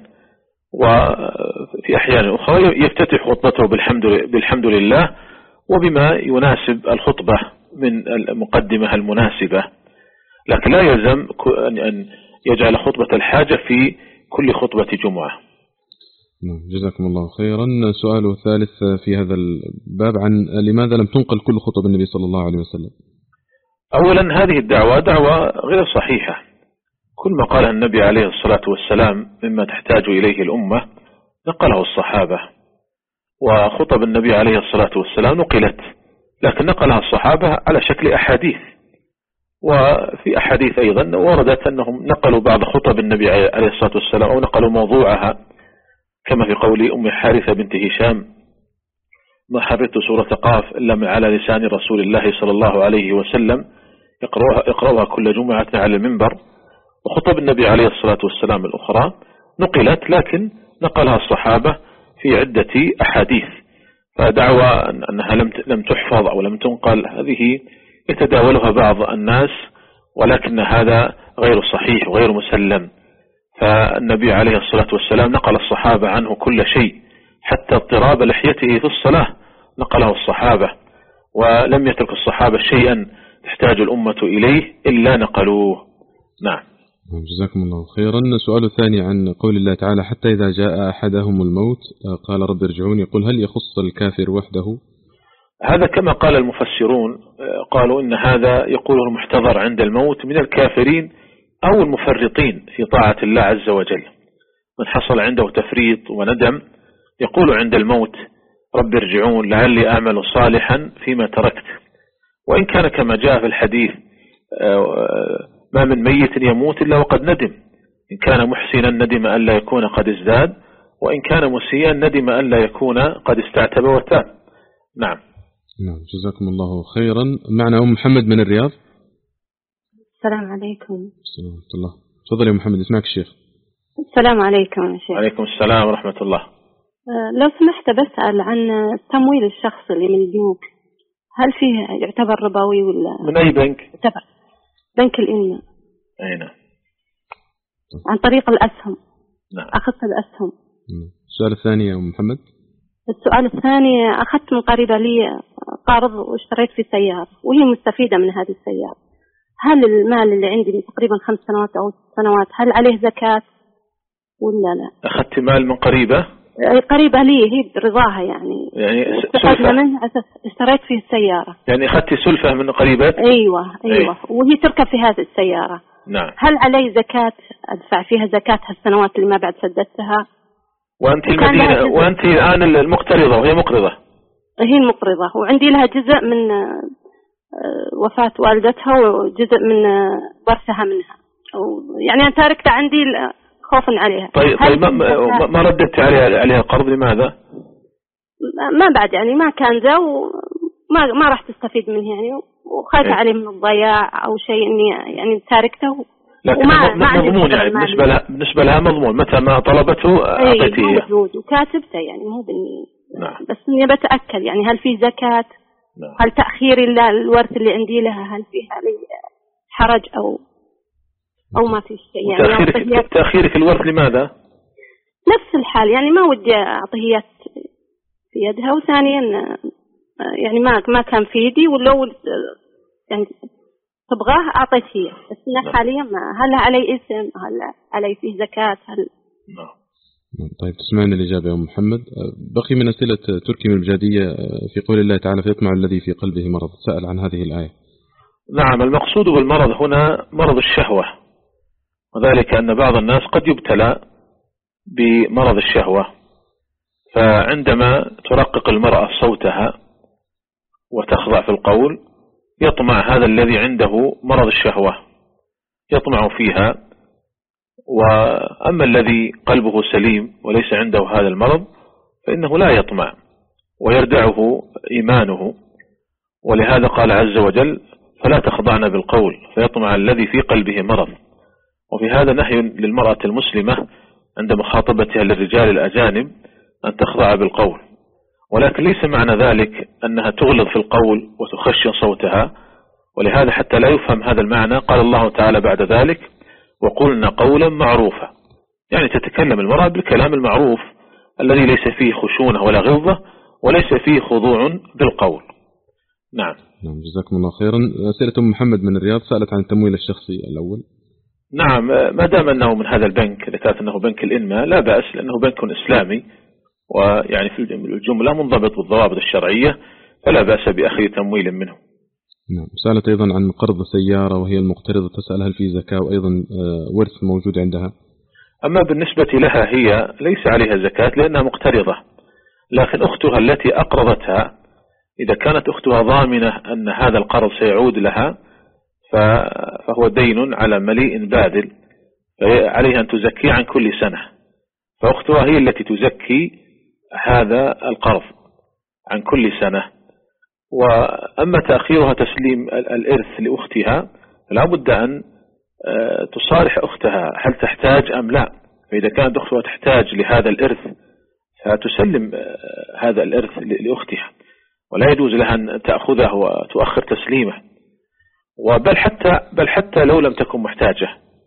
وفي أحيان أخرى يفتتح خطبته بالحمد, بالحمد لله وبما يناسب الخطبة من المقدمة المناسبة، لكن لا يلزم أن يجعل خطبة الحاجة في كل خطبة جمعة. جزاكم الله خيرا. سؤاله الثالث في هذا الباب عن لماذا لم تنقل كل خطب النبي صلى الله عليه وسلم؟ أولا هذه الدعوة دعوة غير صحيحة. كل ما قاله النبي عليه الصلاة والسلام مما تحتاج إليه الأمة نقله الصحابة، وخطب النبي عليه الصلاة والسلام نقلت، لكن نقلها الصحابة على شكل أحاديث. وفي أحاديث أيضا وردت أنهم نقلوا بعض خطب النبي عليه الصلاة والسلام أو نقلوا موضوعها، كما في قول أم حارثة بنت هشام: ما حفظت سورة قاف إلا من على لسان رسول الله صلى الله عليه وسلم يقرأها, يقرأها كل جمعة على المنبر. وخطب النبي عليه الصلاة والسلام الأخرى نقلت، لكن نقلها الصحابة في عدة أحاديث. فدعوى أنها لم تحفظ أو لم تنقل هذه يتداولها بعض الناس، ولكن هذا غير صحيح وغير مسلم. فالنبي عليه الصلاة والسلام نقل الصحابة عنه كل شيء، حتى اضطراب لحيته في الصلاة نقله الصحابة، ولم يترك الصحابة شيئا تحتاج الأمة إليه إلا نقلوه. نعم. جزاكم الله خيرا. سؤال ثاني عن قول الله تعالى: حتى إذا جاء أحدهم الموت قال رب ارجعون، يقول هل يخص الكافر وحده؟ هذا كما قال المفسرون، قالوا إن هذا يقوله المحتضر عند الموت من الكافرين أو المفرطين في طاعة الله عز وجل. من حصل عنده تفريط وندم يقول عند الموت رب ارجعون لعلي أعمل صالحا فيما تركت. وإن كان كما جاء في الحديث ما من ميت يموت إلا وقد ندم، إن كان محسنا ندم أن لا يكون قد ازداد، وإن كان مسيئا ندم أن لا يكون قد استعتب وتاب. نعم. نعم جزاكم الله خيرا. معنا أم محمد من الرياض. السلام عليكم. السلام ورحمة الله. تفضل يا محمد، اسمعك الشيخ. السلام عليكم يا شيخ. عليكم السلام ورحمة الله. أه لو سمحت بسأل عن تمويل الشخص اللي من البنوك، هل فيه يعتبر ربوي ولا من أي بنك؟ يعتبر بنك الإنماء. أي نعم. عن طريق الأسهم. نعم. أخذت الأسهم. السؤال الثاني يا أم محمد. السؤال الثاني، أخذت من قريبة لي قارض واشتريت في سيارة وهي مستفيدة من هذه السيارة، هل المال اللي عندي من تقريبا خمس سنوات أو ست سنوات هل عليه زكاة ولا لا؟ أخذت مال من قريبة؟ قريبة لي هي برضاها يعني يعني استفدنا منه اشتريت فيه السيارة. يعني أخذت سلفة من قريبات؟ أيوة أيوة. أي. وهي تركب في هذه السيارة. نعم. هل علي زكاة أدفع فيها زكاة هالسنوات اللي ما بعد سددتها؟ وأنت المدينة وأنت الآن المقترضة وهي مقرضة؟ هي المقرضة، وعندي لها جزء من وفاة والدتها وجزء من ورثها منها، يعني أنا تاركتها عندي خوفا عليها. طيب, طيب ما, ما ردت عليها عليها قرض، لماذا؟ ما بعد يعني ما كان ذا وما ما راح تستفيد منه يعني، وخايفة إيه؟ عليه من الضياع أو شيء إني يعني تاركته. لكن مضمون يعني بالنسبة لها بالنسبة لها مضمون، متى ما طلبته أعطيتيه. أي موجود وكاتبته يعني مو بإني. نعم. بس إني بتأكد يعني هل فيه زكاة؟ نعم. هل تأخير الورث اللي عندي لها هل فيه علي حرج أو أو ما في شيء يعني؟ تأخيرك, تأخيرك الورث لماذا؟ نفس الحال يعني ما ودي أعطيه في يدها، وثانيا يعني ما ما كان في يدي، ولو يعني تبغاه أعطيت هي، بس أنا حاليا ما هل علي اسم هل علي فيه زكاة هل. نعم. طيب تسمعنا الإجابة يا أم محمد. بقي من أسئلة تركي من البجادية في قول الله تعالى فيطمع الذي في قلبه مرض، سأل عن هذه الآية. نعم. المقصود بالمرض هنا مرض الشهوة، وذلك أن بعض الناس قد يبتلى بمرض الشهوة، فعندما ترقق المرأة صوتها وتخضع في القول يطمع هذا الذي عنده مرض الشهوة يطمع فيها، وأما الذي قلبه سليم وليس عنده هذا المرض فإنه لا يطمع ويردعه إيمانه. ولهذا قال عز وجل فلا تخضعن بالقول فيطمع الذي في قلبه مرض. وفي هذا نهي للمرأة المسلمة عند مخاطبتها للرجال الأجانب أن تخضع بالقول، ولكن ليس معنى ذلك أنها تغلظ في القول وتخشن صوتها، ولهذا حتى لا يفهم هذا المعنى قال الله تعالى بعد ذلك وقلنا قولا معروفا، يعني تتكلم المرأة بالكلام المعروف الذي ليس فيه خشونة ولا غلظة وليس فيه خضوع بالقول. نعم. نعم جزاكم الله خيرا. أسئلة أم محمد من الرياض سألت عن التمويل الشخصي الأول. نعم، ما دام أنه من هذا البنك، ذكرت أنه بنك الإنماء، لا بأس لأنه بنك إسلامي ويعني في الجملة منضبط بالضوابط الشرعية، فلا بأس بأخذ تمويل منه. نعم. سألت أيضا عن قرض سيارة وهي المقترضة، تسأل هل في زكاة وأيضا ورث موجود عندها؟ أما بالنسبة لها هي ليس عليها زكاة لأنها مقترضة، لكن أختها التي أقرضتها إذا كانت أختها ضامنة أن هذا القرض سيعود لها فهو دين على مليء بادل، فعليها أن تزكي عن كل سنة، فأختها هي التي تزكي هذا القرض عن كل سنة. وأما تأخيرها تسليم الإرث لأختها لا بد أن تصارح أختها هل تحتاج أم لا، فإذا كانت أختها تحتاج لهذا الإرث فتسلم هذا الإرث لأختها، ولا يجوز لها أن تأخذه وتؤخر تسليمه. وبل حتى بل حتى لو لم تكن محتاجة،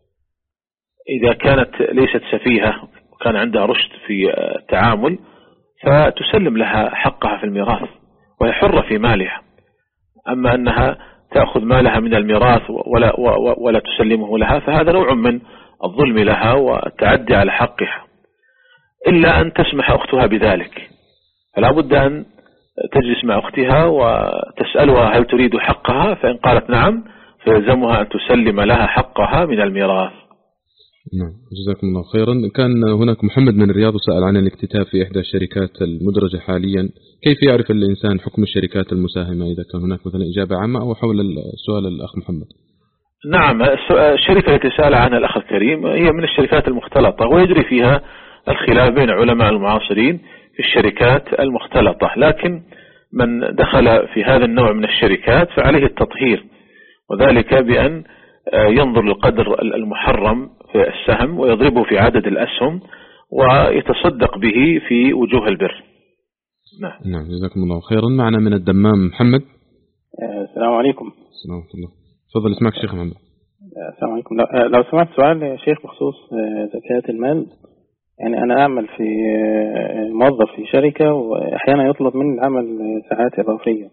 إذا كانت ليست سفيهة وكان عندها رشد في التعامل فتسلم لها حقها في الميراث وهي حرة في مالها. أما أنها تأخذ مالها من الميراث ولا, ولا تسلمه لها فهذا نوع من الظلم لها والتعدي على حقها، إلا أن تسمح أختها بذلك. فلا بد أن تجلس مع أختها وتسألها هل تريد حقها، فإن قالت نعم فيلزمها أن تسلم لها حقها من الميراث. نعم جزاكم الله خيرا. كان هناك محمد من الرياض سأل عن الاكتتاب في إحدى الشركات المدرجة حاليا، كيف يعرف الإنسان حكم الشركات المساهمة إذا كان هناك مثلا إجابة عامة أو حول السؤال الأخ محمد؟ نعم، الشركة التي سأل عنها الأخ الكريم هي من الشركات المختلطة، ويجري فيها الخلاف بين علماء المعاصرين في الشركات المختلطة، لكن من دخل في هذا النوع من الشركات فعليه التطهير، وذلك بأن ينظر للقدر المحرم في السهم ويضربه في عدد الأسهم ويتصدق به في وجوه البر. نعم. نعم جزاكم الله خيرا. معنا من الدمام محمد. السلام عليكم. السلام عليكم. تفضل اسمعك شيخ محمد. السلام عليكم. لو سمعت سؤال يا شيخ بخصوص زكاة المال، يعني أنا أعمل في موظف في شركة وأحيانا يطلب مني العمل ساعات إضافية،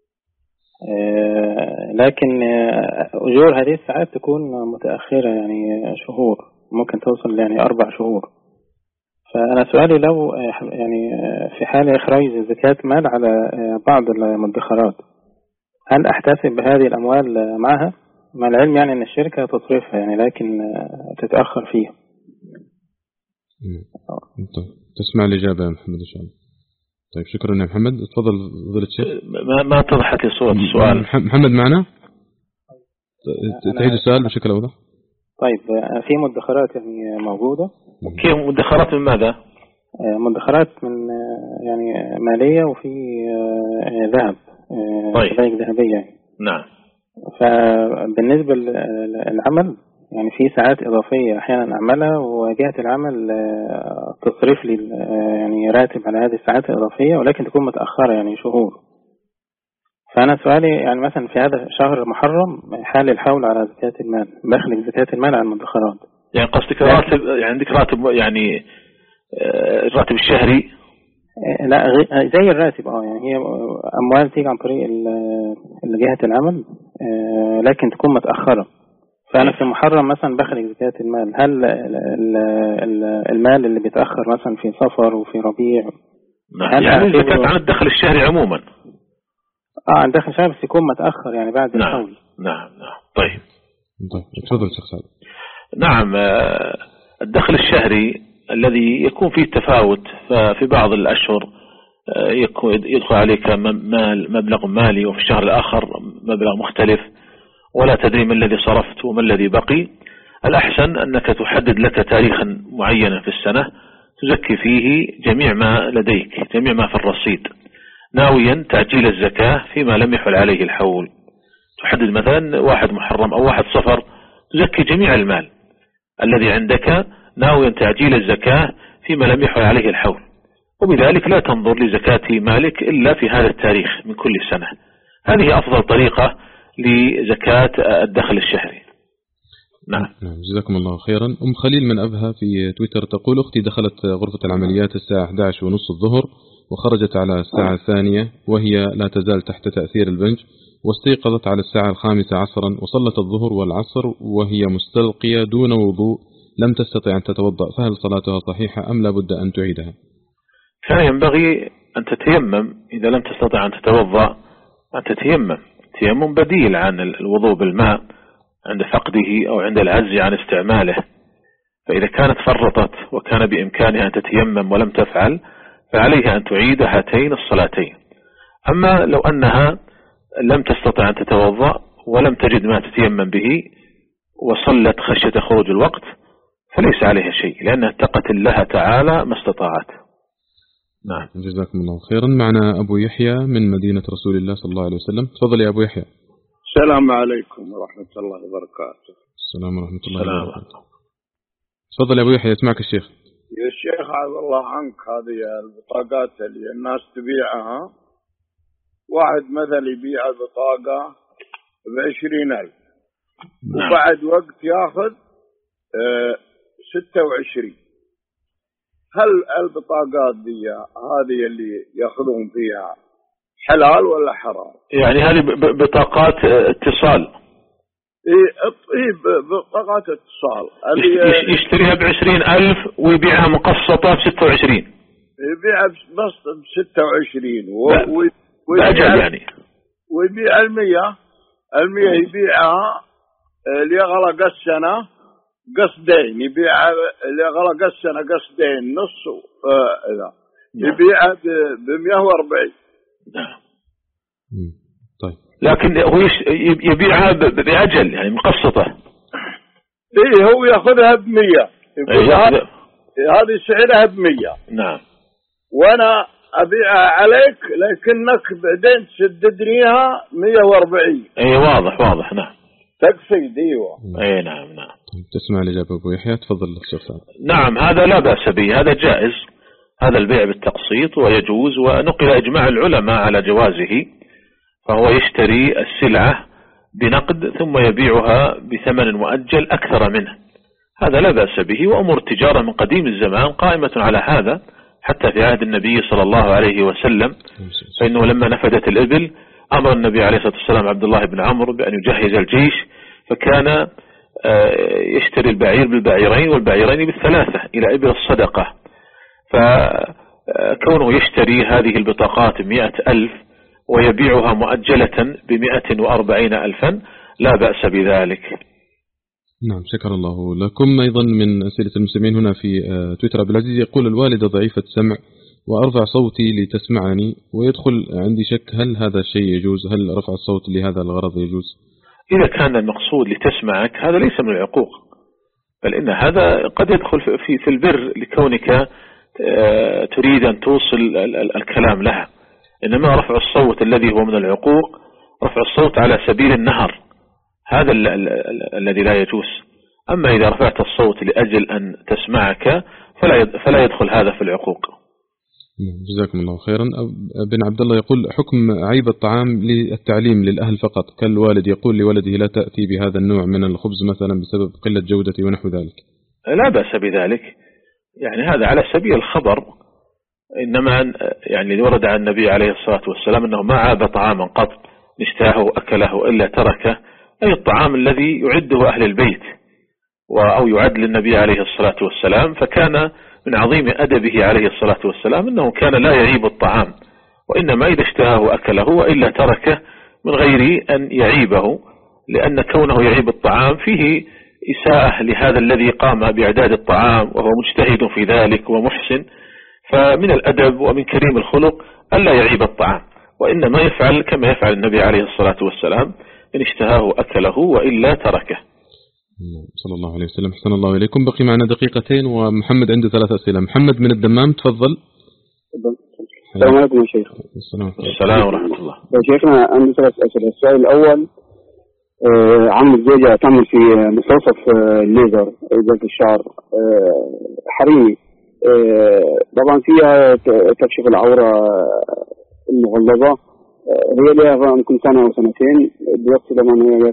لكن أجور هذه الساعات تكون متأخرة، يعني شهور، ممكن توصل يعني أربع شهور. فأنا سؤالي لو يعني في حال إخراج زكاة مال على بعض المدخرات هل أحتسب بهذه الأموال معها، مع العلم يعني أن الشركة تصرفها يعني لكن تتأخر فيها؟ طيب تسمع الإجابة يا محمد إن شاء الله. طيب شكرا يا محمد. تفضل فضيلة الشيخ. ما ما اتضحت لي صورة السؤال. محمد معنا؟ تعيد السؤال بشكل أوضح. طيب في مدخرات يعني موجودة. كيف مدخرات من ماذا؟ مدخرات من يعني مالية وفي ذهب. طيب. ذهبية يعني. نعم. فبالنسبة للعمل يعني في ساعات إضافية أحيانا أعملها وجهة العمل تصرف لي يعني راتب على هذه الساعات الإضافية، ولكن تكون متأخرة يعني شهور. فأنا سؤالي يعني مثلا في هذا شهر محرم حال الحول على زكاة المال، بخلق زكاة المال على المدخرات. يعني قصدك راتب، يعني عندك راتب يعني الراتب الشهري؟ لا زي الراتب اه يعني هي أموال تيجي عن طريق جهة العمل لكن تكون متأخرة. فأنا في محرم مثلا بخرج زكاة المال، هل المال اللي بيتأخر مثلا في صفر وفي ربيع يعني زكاة عن الدخل الشهري عموما؟ اه عن الدخل الشهري بس يكون متأخر يعني بعد نعم. الحول. نعم نعم. طيب طيب تفضل شيخ سعد. نعم، الدخل الشهري الذي يكون فيه تفاوت، ففي بعض الأشهر يكون يدخل عليك مال مبلغ مالي وفي الشهر الآخر مبلغ مختلف ولا تدري ما الذي صرفت وما الذي بقي. الأحسن أنك تحدد لك تاريخا معينا في السنة تزكي فيه جميع ما لديك، جميع ما في الرصيد، ناويا تعجيل الزكاة فيما لم يحل عليه الحول. تحدد مثلا واحد محرم أو واحد صفر تزكي جميع المال الذي عندك ناويا تعجيل الزكاة فيما لم يحل عليه الحول، وبذلك لا تنظر لزكاة مالك إلا في هذا التاريخ من كل سنة. هذه أفضل طريقة لزكاة الدخل الشهري. نعم. نعم جزاكم الله خيرا. أم خليل من أبها في تويتر تقول أختي دخلت غرفة العمليات الساعة إحدى عشر وثلاثين الظهر وخرجت على الساعة الثانية وهي لا تزال تحت تأثير البنج، واستيقظت على الساعة الخامسة عصرا وصلت الظهر والعصر وهي مستلقية دون وضوء لم تستطع أن تتوضأ، فهل صلاتها صحيحة أم لا بد أن تعيدها؟ كان ينبغي أن تتيمم إذا لم تستطع أن تتوضأ، أن تتيمم. تيمم بديل عن الوضوء بالماء عند فقده أو عند العجز عن استعماله. فإذا كانت فرطت وكان بإمكانها أن تتيمم ولم تفعل فعليها أن تعيد هاتين الصلاتين. أما لو أنها لم تستطع أن تتوضأ ولم تجد ما تتيمم به وصلت خشية خروج الوقت فليس عليها شيء، لأنها اتقت الله تعالى ما استطاعت. نعم، جزاكم الله خيرا. معنا أبو يحيى من مدينة رسول الله صلى الله عليه وسلم. تفضل يا أبو يحيى. السلام عليكم ورحمة الله وبركاته. السلام ورحمة الله وبركاته. تفضل يا أبو يحيى، يسمعك الشيخ. يا شيخ عز الله عنك، هذه البطاقات اللي الناس تبيعها، واحد مثلا يبيع البطاقة بعشرين ألف وبعد وقت ياخذ اه ستة وعشرين، هل البطاقات دي هذه اللي ياخذون فيها حلال ولا حرام؟ يعني هذه بطاقات اتصال. ايه ايه بطاقات اتصال اللي يشتريها بعشرين ألف ويبيعها مقسطة بستة وعشرين. يبيعها بس بستة وعشرين بأجل يعني. ويبيع المية المية يبيعها اللي يغلق السنة قصدين، يبيعها اللي يغلق السنة قصدين نص اه لا يبيعها بمئة واربعين. نعم. طيب. لكن هو يبيعها بأجل يعني مقسطة. ايه هو ياخذها بمية، يقول هذه سعرها بمية. نعم. وانا ابيعها عليك لكنك بعدين تسددنيها مئة واربعين. اي واضح واضح. نعم. تقصد. ايوه. اي نعم نعم. تسمع الإجابة أبو يحيى، تفضل الشيخ. نعم، هذا لا بأس به، هذا جائز، هذا البيع بالتقسيط ويجوز، ونقل إجماع العلماء على جوازه. فهو يشتري السلعة بنقد ثم يبيعها بثمن مؤجل أكثر منه، هذا لا بأس به. وأمور التجارة من قديم الزمان قائمة على هذا حتى في عهد النبي صلى الله عليه وسلم، فإنه لما نفدت الإبل أمر النبي عليه الصلاة والسلام عبد الله بن عمرو بأن يجهز الجيش، فكان يشتري البعير بالبعيرين والبعيرين بالثلاثة إلى إبل الصدقة. فكونه يشتري هذه البطاقات بمئة ألف ويبيعها مؤجلة بمئة وأربعين ألفا لا بأس بذلك. نعم، شكر الله لكم. أيضا من أسئلة المسلمين هنا في تويتر عبد العزيز يقول: الوالدة ضعيفة السمع وأرفع صوتي لتسمعني ويدخل عندي شك، هل هذا الشيء يجوز؟ هل رفع الصوت لهذا الغرض يجوز؟ إذا كان المقصود لتسمعك هذا ليس من العقوق، بل إن هذا قد يدخل في في البر لكونك تريد أن توصل الكلام لها. إنما رفع الصوت الذي هو من العقوق رفع الصوت على سبيل النهر، هذا ال ال ال الذي لا يجوز. أما إذا رفعت الصوت لأجل أن تسمعك فلا فلا يدخل هذا في العقوق. جزاكم الله خيرا. بن عبد الله يقول: حكم عيب الطعام للتعليم للأهل فقط، كالوالد يقول لولده لا تأتي بهذا النوع من الخبز مثلا بسبب قلة جودته ونحو ذلك. لا بأس بذلك، يعني هذا على سبيل الخبر. إنما يعني الذي ورد عن النبي عليه الصلاة والسلام أنه ما عاب طعاما قط اشتهاه أكله إلا تركه، أي الطعام الذي يعده أهل البيت أو يعد للنبي عليه الصلاة والسلام. فكان من عظيم أدبه عليه الصلاة والسلام أنه كان لا يعيب الطعام، وإنما إذا اشتهاه أكله وإلا تركه من غير أن يعيبه، لأن كونه يعيب الطعام فيه إساءة لهذا الذي قام بإعداد الطعام وهو مجتهد في ذلك ومحسن. فمن الأدب ومن كريم الخلق ألا يعيب الطعام، وإنما يفعل كما يفعل النبي عليه الصلاة والسلام، إن اشتهاه أكله وإلا تركه. صلى الله عليه وسلم. حسن الله إليكم. بقي معنا دقيقتين ومحمد عنده ثلاث أسئلة. محمد من الدمام، تفضل. السلام عليكم يا شيخ. السلام ورحمة الله. يا شيخنا عندي ثلاث أسئلة. السؤال الأول: آه عم الزوجة تعمل في مستوصف آه الليزر إزالة الشعر آه حريمي، آه طبعا فيها تكشف العورة المغلظة، هي لها ممكن سنة أو سنتين دلوقتي لما هي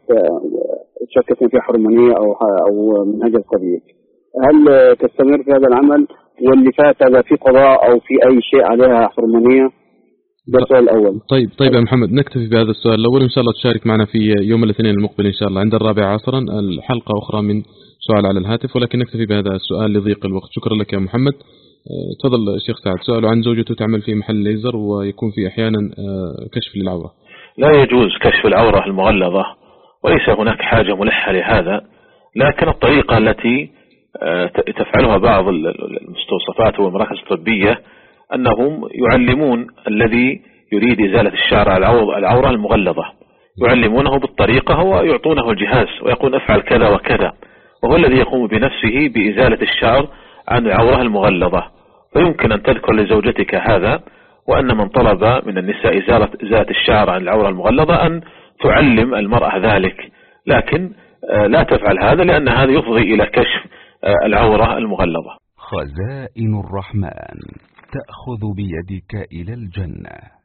تشكت فيها حرمانية أو أو من هذا القبيل، هل تستمر في هذا العمل واللي فات هذا في قضاء أو في أي شيء عليها حرمانية؟ ده السؤال الأول. طيب طيب يا محمد، نكتفي بهذا السؤال الأول، إن شاء الله تشارك معنا في يوم الاثنين المقبل إن شاء الله عند الرابعة عصرا الحلقة أخرى من سؤال على الهاتف، ولكن نكتفي بهذا السؤال لضيق الوقت. شكرا لك يا محمد. تفضل الشيخ سعد. سؤاله عن زوجته تعمل في محل ليزر ويكون في أحيانا كشف للعورة. لا يجوز كشف العورة المغلظة، وليس هناك حاجة ملحة لهذا، لكن الطريقة التي تفعلها بعض المستوصفات والمراكز الطبية أنهم يعلمون الذي يريد إزالة الشعر على العورة المغلظة، يعلمونه بالطريقة ويعطونه الجهاز ويقول افعل كذا وكذا، وهو الذي يقوم بنفسه بإزالة الشعر عن العورة المغلظة. فيمكن أن تذكر لزوجتك هذا، وأن من طلب من النساء إزالة, إزالة الشعر عن العورة المغلظة أن تعلم المرأة ذلك، لكن لا تفعل هذا لأن هذا يفضي إلى كشف العورة المغلظة. خزائن الرحمن تأخذ بيدك إلى الجنة.